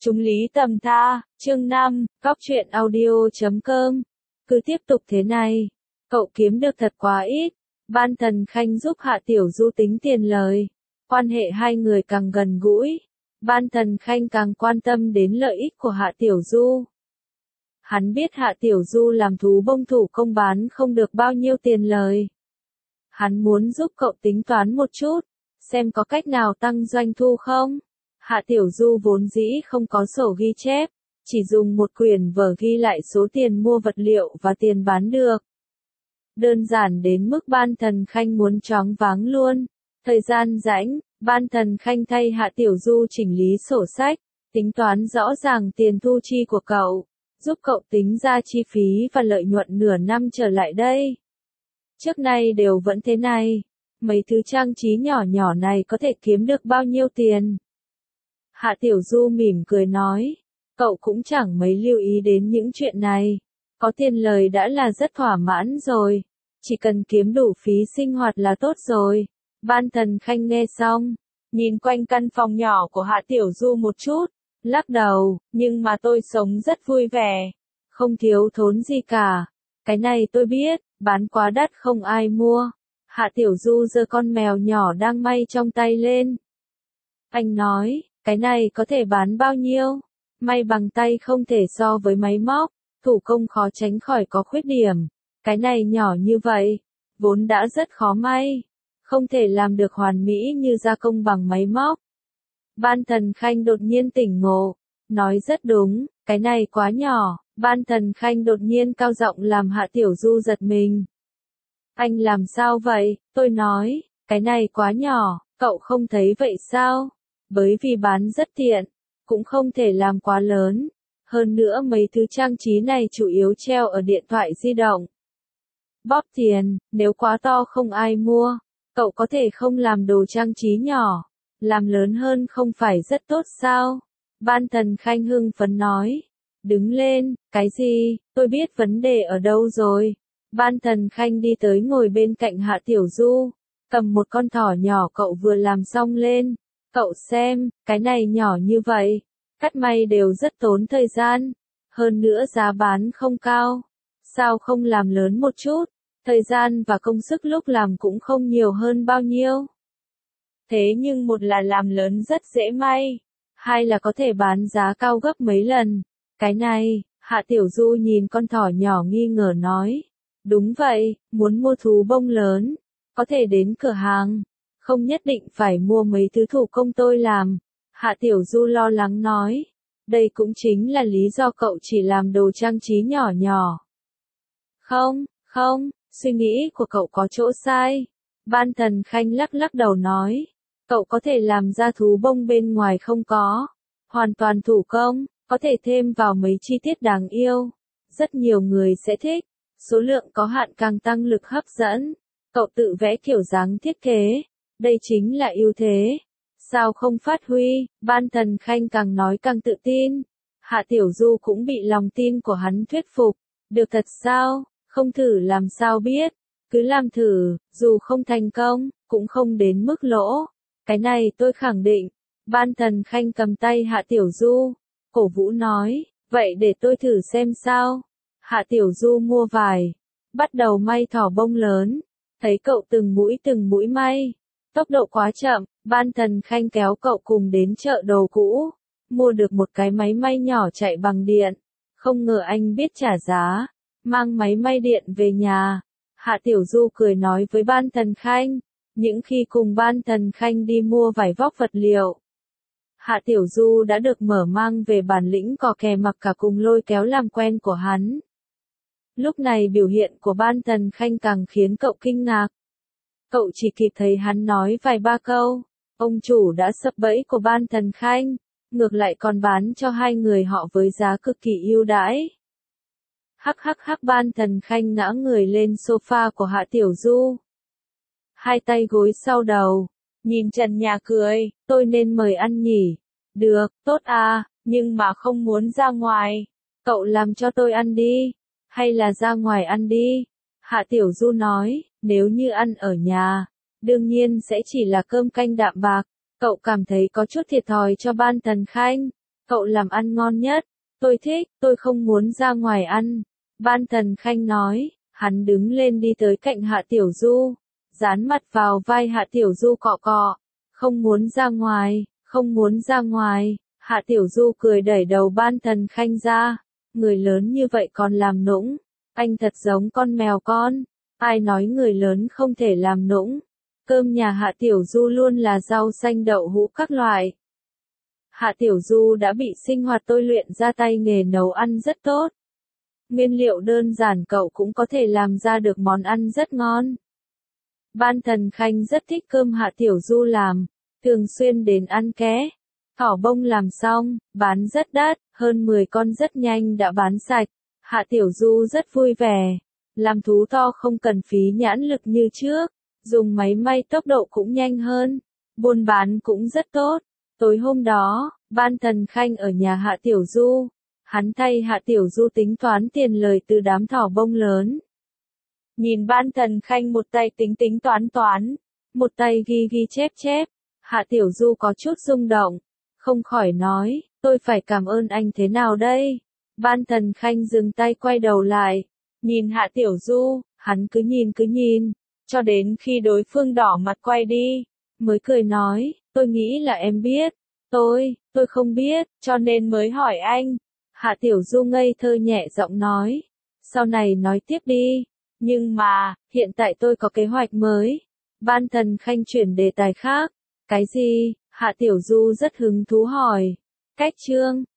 Chúng lý tầm tha, chương 5, góc truyện audio.com. Cứ tiếp tục thế này, cậu kiếm được thật quá ít. Ban Thần Khanh giúp Hạ Tiểu Du tính tiền lời. Quan hệ hai người càng gần gũi. Ban Thần Khanh càng quan tâm đến lợi ích của Hạ Tiểu Du. Hắn biết Hạ Tiểu Du làm thú bông thủ công bán không được bao nhiêu tiền lời. Hắn muốn giúp cậu tính toán một chút, xem có cách nào tăng doanh thu không. Hạ Tiểu Du vốn dĩ không có sổ ghi chép, chỉ dùng một quyển vở ghi lại số tiền mua vật liệu và tiền bán được. Đơn giản đến mức Ban Thần Khanh muốn choáng váng luôn. Thời gian rảnh, Ban Thần Khanh thay Hạ Tiểu Du chỉnh lý sổ sách, tính toán rõ ràng tiền thu chi của cậu, giúp cậu tính ra chi phí và lợi nhuận nửa năm trở lại đây. Trước nay đều vẫn thế này, mấy thứ trang trí nhỏ nhỏ này có thể kiếm được bao nhiêu tiền? Hạ Tiểu Du mỉm cười nói, cậu cũng chẳng mấy lưu ý đến những chuyện này, có tiền lời đã là rất thỏa mãn rồi, chỉ cần kiếm đủ phí sinh hoạt là tốt rồi. Ban Thần Khanh nghe xong, nhìn quanh căn phòng nhỏ của Hạ Tiểu Du một chút, lắc đầu, nhưng mà tôi sống rất vui vẻ, không thiếu thốn gì cả. Cái này tôi biết, bán quá đắt không ai mua. Hạ Tiểu Du giơ con mèo nhỏ đang may trong tay lên. Anh nói, cái này có thể bán bao nhiêu? May bằng tay không thể so với máy móc, thủ công khó tránh khỏi có khuyết điểm. Cái này nhỏ như vậy, vốn đã rất khó may, không thể làm được hoàn mỹ như gia công bằng máy móc. Ban Thần Khanh đột nhiên tỉnh ngộ, nói rất đúng, cái này quá nhỏ. Ban Thần Khanh đột nhiên cao giọng làm Hạ Tiểu Du giật mình. Anh làm sao vậy? Tôi nói, cái này quá nhỏ, cậu không thấy vậy sao? Bởi vì bán rất tiện, cũng không thể làm quá lớn. Hơn nữa mấy thứ trang trí này chủ yếu treo ở điện thoại di động. Bóp tiền, nếu quá to không ai mua. Cậu có thể không làm đồ trang trí nhỏ, làm lớn hơn không phải rất tốt sao? Ban Thần Khanh hưng phấn nói. Đứng lên, cái gì, tôi biết vấn đề ở đâu rồi. Ban Thần Khanh đi tới ngồi bên cạnh Hạ Tiểu Du, cầm một con thỏ nhỏ cậu vừa làm xong lên. Cậu xem, cái này nhỏ như vậy, cắt may đều rất tốn thời gian, hơn nữa giá bán không cao. Sao không làm lớn một chút, thời gian và công sức lúc làm cũng không nhiều hơn bao nhiêu. Thế nhưng một là làm lớn rất dễ may, hai là có thể bán giá cao gấp mấy lần. Cái này, Hạ Tiểu Du nhìn con thỏ nhỏ nghi ngờ nói. Đúng vậy, muốn mua thú bông lớn, có thể đến cửa hàng, không nhất định phải mua mấy thứ thủ công tôi làm. Hạ Tiểu Du lo lắng nói. Đây cũng chính là lý do cậu chỉ làm đồ trang trí nhỏ nhỏ. Không, suy nghĩ của cậu có chỗ sai. Ban Thần Khanh lắc lắc đầu nói. Cậu có thể làm ra thú bông bên ngoài không có, hoàn toàn thủ công. Có thể thêm vào mấy chi tiết đáng yêu. Rất nhiều người sẽ thích. Số lượng có hạn càng tăng lực hấp dẫn. Cậu tự vẽ kiểu dáng thiết kế. Đây chính là ưu thế. Sao không phát huy? Ban Thần Khanh càng nói càng tự tin. Hạ Tiểu Du cũng bị lòng tin của hắn thuyết phục. Được thật sao? Không thử làm sao biết. Cứ làm thử, dù không thành công, cũng không đến mức lỗ. Cái này tôi khẳng định. Ban Thần Khanh cầm tay Hạ Tiểu Du. Cổ vũ nói, vậy để tôi thử xem sao. Hạ Tiểu Du mua vải, bắt đầu may thỏ bông lớn, thấy cậu từng mũi may. Tốc độ quá chậm, Ban Thần Khanh kéo cậu cùng đến chợ đồ cũ, mua được một cái máy may nhỏ chạy bằng điện. Không ngờ anh biết trả giá, mang máy may điện về nhà. Hạ Tiểu Du cười nói với Ban Thần Khanh, những khi cùng Ban Thần Khanh đi mua vải vóc vật liệu. Hạ Tiểu Du đã được mở mang về bản lĩnh cò kè mặc cả cùng lôi kéo làm quen của hắn. Lúc này biểu hiện của Ban Thần Khanh càng khiến cậu kinh ngạc. Cậu chỉ kịp thấy hắn nói vài ba câu, ông chủ đã sập bẫy của Ban Thần Khanh, ngược lại còn bán cho hai người họ với giá cực kỳ ưu đãi. Hắc Ban Thần Khanh ngã người lên sofa của Hạ Tiểu Du. Hai tay gối sau đầu. Nhìn trần nhà cười, tôi nên mời ăn nhỉ? Được, tốt à, nhưng mà không muốn ra ngoài. Cậu làm cho tôi ăn đi. Hay là ra ngoài ăn đi? Hạ Tiểu Du nói, nếu như ăn ở nhà, đương nhiên sẽ chỉ là cơm canh đạm bạc. Cậu cảm thấy có chút thiệt thòi cho Ban Thần Khanh. cậu làm ăn ngon nhất. Tôi thích, tôi không muốn ra ngoài ăn. Ban Thần Khanh nói, hắn đứng lên đi tới cạnh Hạ Tiểu Du, dán mặt vào vai Hạ Tiểu Du cọ cọ. Không muốn ra ngoài, không muốn ra ngoài. Hạ Tiểu Du cười đẩy đầu Ban Thần Khanh ra. Người lớn như vậy còn làm nũng. Anh thật giống con mèo con. Ai nói người lớn không thể làm nũng. Cơm nhà Hạ Tiểu Du luôn là rau xanh đậu hũ các loại. Hạ Tiểu Du đã bị sinh hoạt tôi luyện ra tay nghề nấu ăn rất tốt. Nguyên liệu đơn giản cậu cũng có thể làm ra được món ăn rất ngon. Ban Thần Khanh rất thích cơm Hạ Tiểu Du làm, thường xuyên đến ăn ké. Thỏ bông làm xong, bán rất đắt, hơn 10 con rất nhanh đã bán sạch. Hạ Tiểu Du rất vui vẻ. Làm thú to không cần phí nhãn lực như trước, dùng máy may tốc độ cũng nhanh hơn, buôn bán cũng rất tốt. Tối hôm đó, Ban Thần Khanh ở nhà Hạ Tiểu Du, hắn thay Hạ Tiểu Du tính toán tiền lời từ đám thỏ bông lớn. Nhìn Ban Thần Khanh một tay tính toán, một tay ghi chép, Hạ Tiểu Du có chút rung động, không khỏi nói, tôi phải cảm ơn anh thế nào đây? Ban Thần Khanh dừng tay quay đầu lại, nhìn Hạ Tiểu Du, hắn cứ nhìn, cho đến khi đối phương đỏ mặt quay đi, mới cười nói, tôi nghĩ là em biết, tôi không biết, cho nên mới hỏi anh. Hạ Tiểu Du ngây thơ nhẹ giọng nói, sau này nói tiếp đi, nhưng mà, hiện tại tôi có kế hoạch mới. Ban Thần Khanh chuyển đề tài khác, cái gì? Hạ Tiểu Du rất hứng thú hỏi, cách chương.